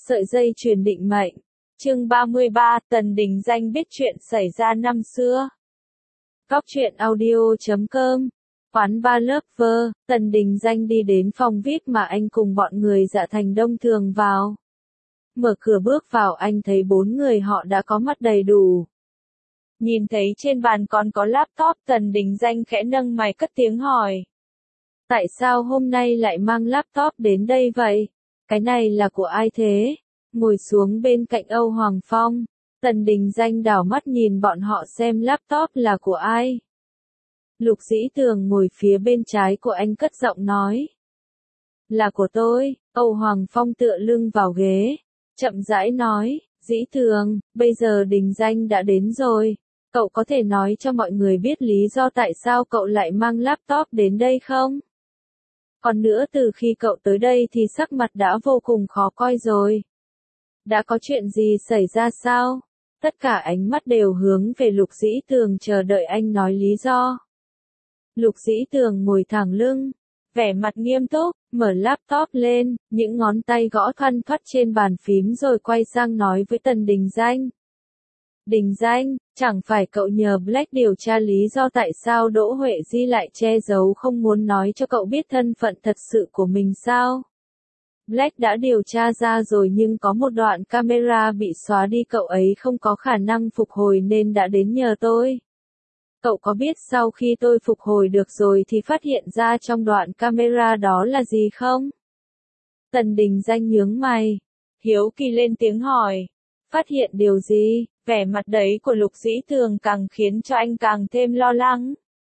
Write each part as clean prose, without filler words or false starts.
Sợi dây chuyền định mệnh. Chương 33, Tần Đình Danh biết chuyện xảy ra năm xưa. Góc truyện audio.com. Quán Bar Lover, Tần Đình Danh đi đến phòng VIP mà anh cùng bọn người Dạ Thành Đông thường vào. Mở cửa bước vào anh thấy 4 người họ đã có mặt đầy đủ. Nhìn thấy trên bàn còn có laptop, Tần Đình Danh khẽ nâng mày cất tiếng hỏi. Tại sao hôm nay lại mang laptop đến đây vậy? Cái này là của ai thế? Ngồi xuống bên cạnh Âu Hoàng Phong, Tần Đình Danh đảo mắt nhìn bọn họ xem laptop là của ai. Lục Dĩ Tường ngồi phía bên trái của anh cất giọng nói. Là của tôi. Âu Hoàng Phong tựa lưng vào ghế, chậm rãi nói, Dĩ Tường, bây giờ Đình Danh đã đến rồi. Cậu có thể nói cho mọi người biết lý do tại sao cậu lại mang laptop đến đây không? Còn nữa, từ khi cậu tới đây thì sắc mặt đã vô cùng khó coi rồi. Đã có chuyện gì xảy ra sao? Tất cả ánh mắt đều hướng về Lục Dĩ Tường chờ đợi anh nói lý do. Lục Dĩ Tường ngồi thẳng lưng, vẻ mặt nghiêm túc, mở laptop lên, những ngón tay gõ thoăn thoắt trên bàn phím rồi quay sang nói với Tần Đình Danh. Đình Danh, chẳng phải cậu nhờ Black điều tra lý do tại sao Đỗ Huệ Di lại che giấu không muốn nói cho cậu biết thân phận thật sự của mình sao? Black đã điều tra ra rồi nhưng có một đoạn camera bị xóa đi, cậu ấy không có khả năng phục hồi nên đã đến nhờ tôi. Cậu có biết sau khi tôi phục hồi được rồi thì phát hiện ra trong đoạn camera đó là gì không? Tần Đình Danh nhướng mày, hiếu kỳ lên tiếng hỏi. Phát hiện điều gì? Vẻ mặt đấy của Lục Dĩ Tường càng khiến cho anh càng thêm lo lắng.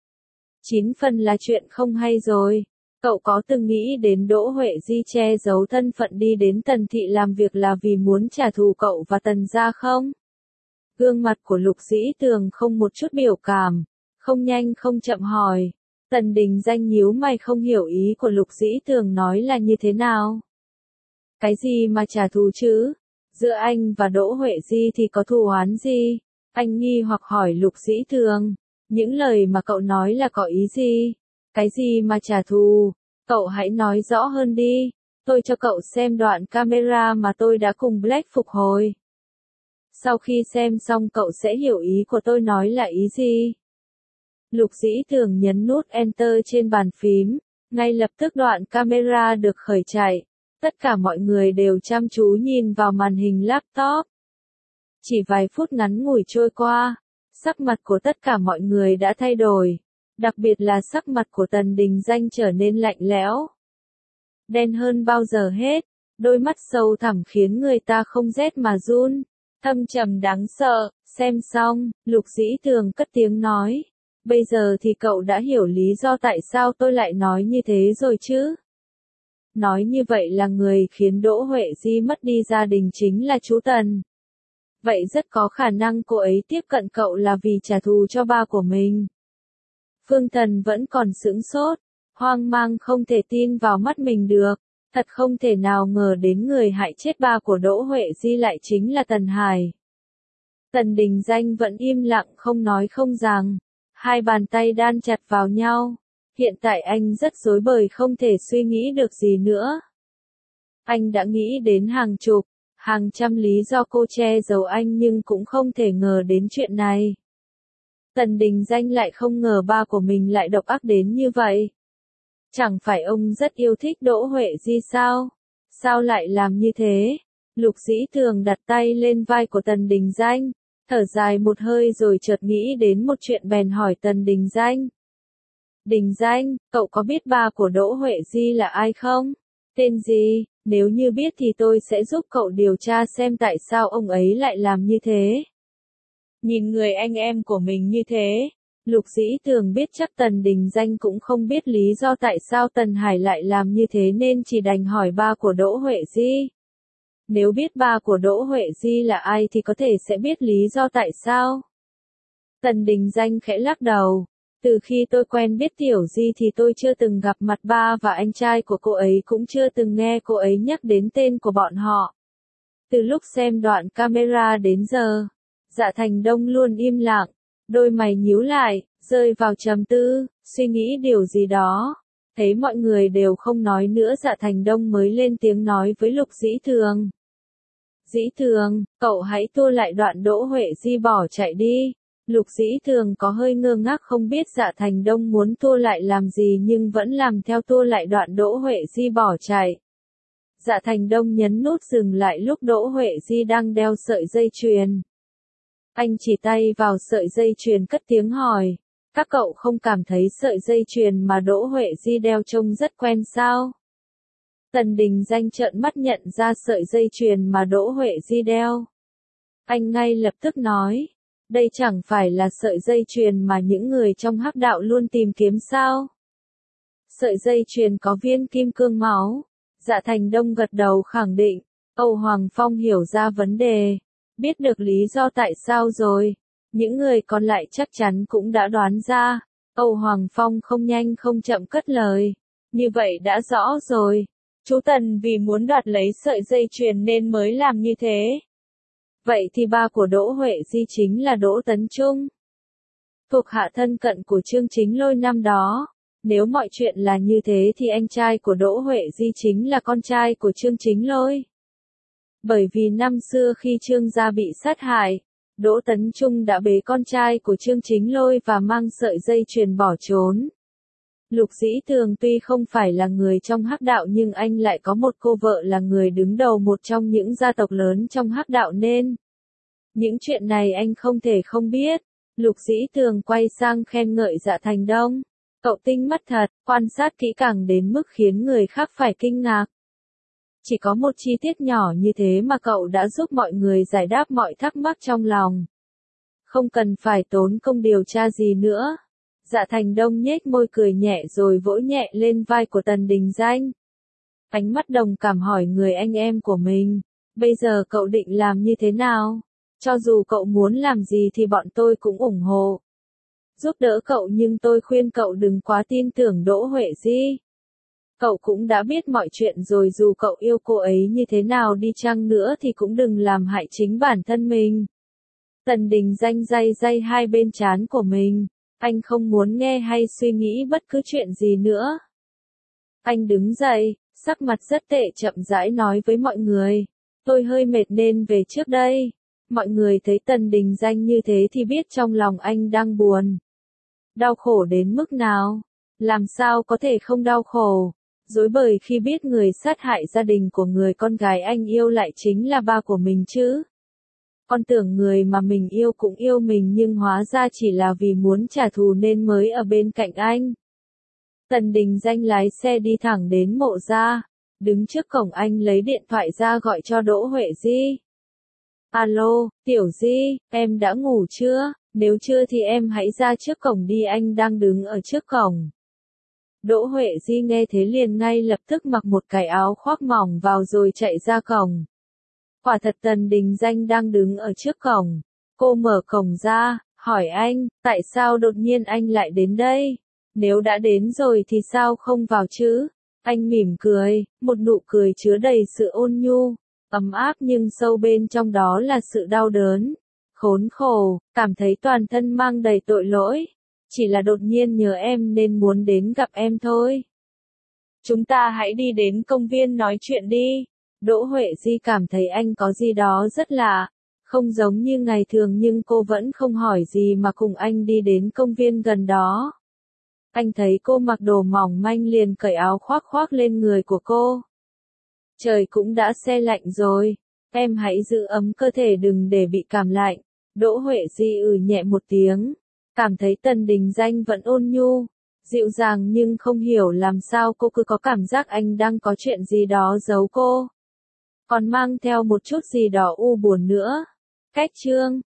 9 phần là chuyện không hay rồi. Cậu có từng nghĩ đến Đỗ Huệ Di che giấu thân phận đi đến Tần Thị làm việc là vì muốn trả thù cậu và Tần gia không? Gương mặt của Lục Dĩ Tường không một chút biểu cảm, không nhanh không chậm hỏi. Tần Đình Danh nhíu mày không hiểu ý của Lục Dĩ Tường nói là như thế nào. Cái gì mà trả thù chứ? Giữa anh và Đỗ Huệ Di thì có thù oán gì? Anh nghi hoặc hỏi Lục Dĩ Tường. Những lời mà cậu nói là có ý gì? Cái gì mà trả thù? Cậu hãy nói rõ hơn đi. Tôi cho cậu xem đoạn camera mà tôi đã cùng Black phục hồi. Sau khi xem xong cậu sẽ hiểu ý của tôi nói là ý gì. Lục Dĩ Tường nhấn nút Enter trên bàn phím. Ngay lập tức đoạn camera được khởi chạy. Tất cả mọi người đều chăm chú nhìn vào màn hình laptop. Chỉ vài phút ngắn ngủi trôi qua, sắc mặt của tất cả mọi người đã thay đổi. Đặc biệt là sắc mặt của Tần Đình Danh trở nên lạnh lẽo. Đen hơn bao giờ hết, đôi mắt sâu thẳm khiến người ta không rét mà run. Thâm trầm đáng sợ, xem xong, Lục Dĩ Tường cất tiếng nói. Bây giờ thì cậu đã hiểu lý do tại sao tôi lại nói như thế rồi chứ? Nói như vậy là người khiến Đỗ Huệ Di mất đi gia đình chính là chú Tần. Vậy rất có khả năng cô ấy tiếp cận cậu là vì trả thù cho ba của mình. Phương Tần vẫn còn sững sốt, hoang mang không thể tin vào mắt mình được. Thật không thể nào ngờ đến người hại chết ba của Đỗ Huệ Di lại chính là Tần Hải. Tần Đình Danh vẫn im lặng không nói không rằng. Hai bàn tay đan chặt vào nhau. Hiện tại anh rất rối bời không thể suy nghĩ được gì nữa. Anh đã nghĩ đến hàng chục, hàng trăm lý do cô che giấu anh nhưng cũng không thể ngờ đến chuyện này. Tần Đình Danh lại không ngờ ba của mình lại độc ác đến như vậy. Chẳng phải ông rất yêu thích Đỗ Huệ Di sao? Sao lại làm như thế? Lục Dĩ Tường đặt tay lên vai của Tần Đình Danh, thở dài một hơi rồi chợt nghĩ đến một chuyện bèn hỏi Tần Đình Danh. Đình Danh, cậu có biết ba của Đỗ Huệ Di là ai không? Tên gì? Nếu như biết thì tôi sẽ giúp cậu điều tra xem tại sao ông ấy lại làm như thế. Nhìn người anh em của mình như thế, Lục Dĩ Tường biết chắc Tần Đình Danh cũng không biết lý do tại sao Tần Hải lại làm như thế nên chỉ đành hỏi ba của Đỗ Huệ Di. Nếu biết ba của Đỗ Huệ Di là ai thì có thể sẽ biết lý do tại sao. Tần Đình Danh khẽ lắc đầu. Từ khi tôi quen biết Tiểu Di thì tôi chưa từng gặp mặt ba và anh trai của cô ấy, cũng chưa từng nghe cô ấy nhắc đến tên của bọn họ. Từ lúc xem đoạn camera đến giờ, Dạ Thành Đông luôn im lặng, đôi mày nhíu lại, rơi vào trầm tư, suy nghĩ điều gì đó. Thấy mọi người đều không nói nữa, Dạ Thành Đông mới lên tiếng nói với Lục Dĩ Tường. Dĩ Thường, cậu hãy tua lại đoạn Đỗ Huệ Di bỏ chạy đi. Lục Dĩ Thường có hơi ngơ ngác không biết Dạ Thành Đông muốn tua lại làm gì nhưng vẫn làm theo tua lại đoạn Đỗ Huệ Di bỏ chạy. Dạ Thành Đông nhấn nút dừng lại lúc Đỗ Huệ Di đang đeo sợi dây chuyền. Anh chỉ tay vào sợi dây chuyền cất tiếng hỏi, các cậu không cảm thấy sợi dây chuyền mà Đỗ Huệ Di đeo trông rất quen sao? Tần Đình Danh trợn mắt nhận ra sợi dây chuyền mà Đỗ Huệ Di đeo. Anh ngay lập tức nói, đây chẳng phải là sợi dây chuyền mà những người trong hắc đạo luôn tìm kiếm sao? Sợi dây chuyền có viên kim cương máu. Dạ Thành Đông gật đầu khẳng định, Âu Hoàng Phong hiểu ra vấn đề, biết được lý do tại sao rồi. Những người còn lại chắc chắn cũng đã đoán ra. Âu Hoàng Phong không nhanh không chậm cất lời. Như vậy đã rõ rồi. Chú Tần vì muốn đoạt lấy sợi dây chuyền nên mới làm như thế. Vậy thì ba của Đỗ Huệ Di chính là Đỗ Tấn Trung. Thuộc hạ thân cận của Trương Chính Lôi năm đó. Nếu mọi chuyện là như thế thì anh trai của Đỗ Huệ Di chính là con trai của Trương Chính Lôi. Bởi vì năm xưa khi Trương gia bị sát hại, Đỗ Tấn Trung đã bế con trai của Trương Chính Lôi và mang sợi dây chuyền bỏ trốn. Lục Dĩ Thường tuy không phải là người trong hắc đạo nhưng anh lại có một cô vợ là người đứng đầu một trong những gia tộc lớn trong hắc đạo nên những chuyện này anh không thể không biết. Lục Dĩ Thường quay sang khen ngợi Dạ Thành Đông. Cậu tinh mắt thật, quan sát kỹ càng đến mức khiến người khác phải kinh ngạc. Chỉ có một chi tiết nhỏ như thế mà cậu đã giúp mọi người giải đáp mọi thắc mắc trong lòng. Không cần phải tốn công điều tra gì nữa. Dạ Thành Đông nhếch môi cười nhẹ rồi vỗ nhẹ lên vai của Tần Đình Danh. Ánh mắt đồng cảm hỏi người anh em của mình. Bây giờ cậu định làm như thế nào? Cho dù cậu muốn làm gì thì bọn tôi cũng ủng hộ. Giúp đỡ cậu nhưng tôi khuyên cậu đừng quá tin tưởng Đỗ Huệ Di. Cậu cũng đã biết mọi chuyện rồi, dù cậu yêu cô ấy như thế nào đi chăng nữa thì cũng đừng làm hại chính bản thân mình. Tần Đình Danh day hai bên trán của mình. Anh không muốn nghe hay suy nghĩ bất cứ chuyện gì nữa. Anh đứng dậy, sắc mặt rất tệ chậm rãi nói với mọi người. Tôi hơi mệt nên về trước đây. Mọi người thấy Tần Đình Danh như thế thì biết trong lòng anh đang buồn. Đau khổ đến mức nào? Làm sao có thể không đau khổ? Dối bời khi biết người sát hại gia đình của người con gái anh yêu lại chính là ba của mình chứ. Con tưởng người mà mình yêu cũng yêu mình nhưng hóa ra chỉ là vì muốn trả thù nên mới ở bên cạnh anh. Tần Đình Danh lái xe đi thẳng đến Mộ Gia. Đứng trước cổng anh lấy điện thoại ra gọi cho Đỗ Huệ Di. Alo, Tiểu Di, em đã ngủ chưa? Nếu chưa thì em hãy ra trước cổng đi, anh đang đứng ở trước cổng. Đỗ Huệ Di nghe thế liền ngay lập tức mặc một cái áo khoác mỏng vào rồi chạy ra cổng. Quả thật Tần Đình Danh đang đứng ở trước cổng. Cô mở cổng ra, hỏi anh, tại sao đột nhiên anh lại đến đây? Nếu đã đến rồi thì sao không vào chứ? Anh mỉm cười, một nụ cười chứa đầy sự ôn nhu, ấm áp nhưng sâu bên trong đó là sự đau đớn, khốn khổ, cảm thấy toàn thân mang đầy tội lỗi. Chỉ là đột nhiên nhớ em nên muốn đến gặp em thôi. Chúng ta hãy đi đến công viên nói chuyện đi. Đỗ Huệ Di cảm thấy anh có gì đó rất lạ, không giống như ngày thường nhưng cô vẫn không hỏi gì mà cùng anh đi đến công viên gần đó. Anh thấy cô mặc đồ mỏng manh liền cởi áo khoác khoác lên người của cô. Trời cũng đã se lạnh rồi, em hãy giữ ấm cơ thể đừng để bị cảm lạnh. Đỗ Huệ Di nhẹ một tiếng, cảm thấy Tần Đình Danh vẫn ôn nhu, dịu dàng nhưng không hiểu làm sao cô cứ có cảm giác anh đang có chuyện gì đó giấu cô. Còn mang theo một chút gì đó u buồn nữa. Cách chương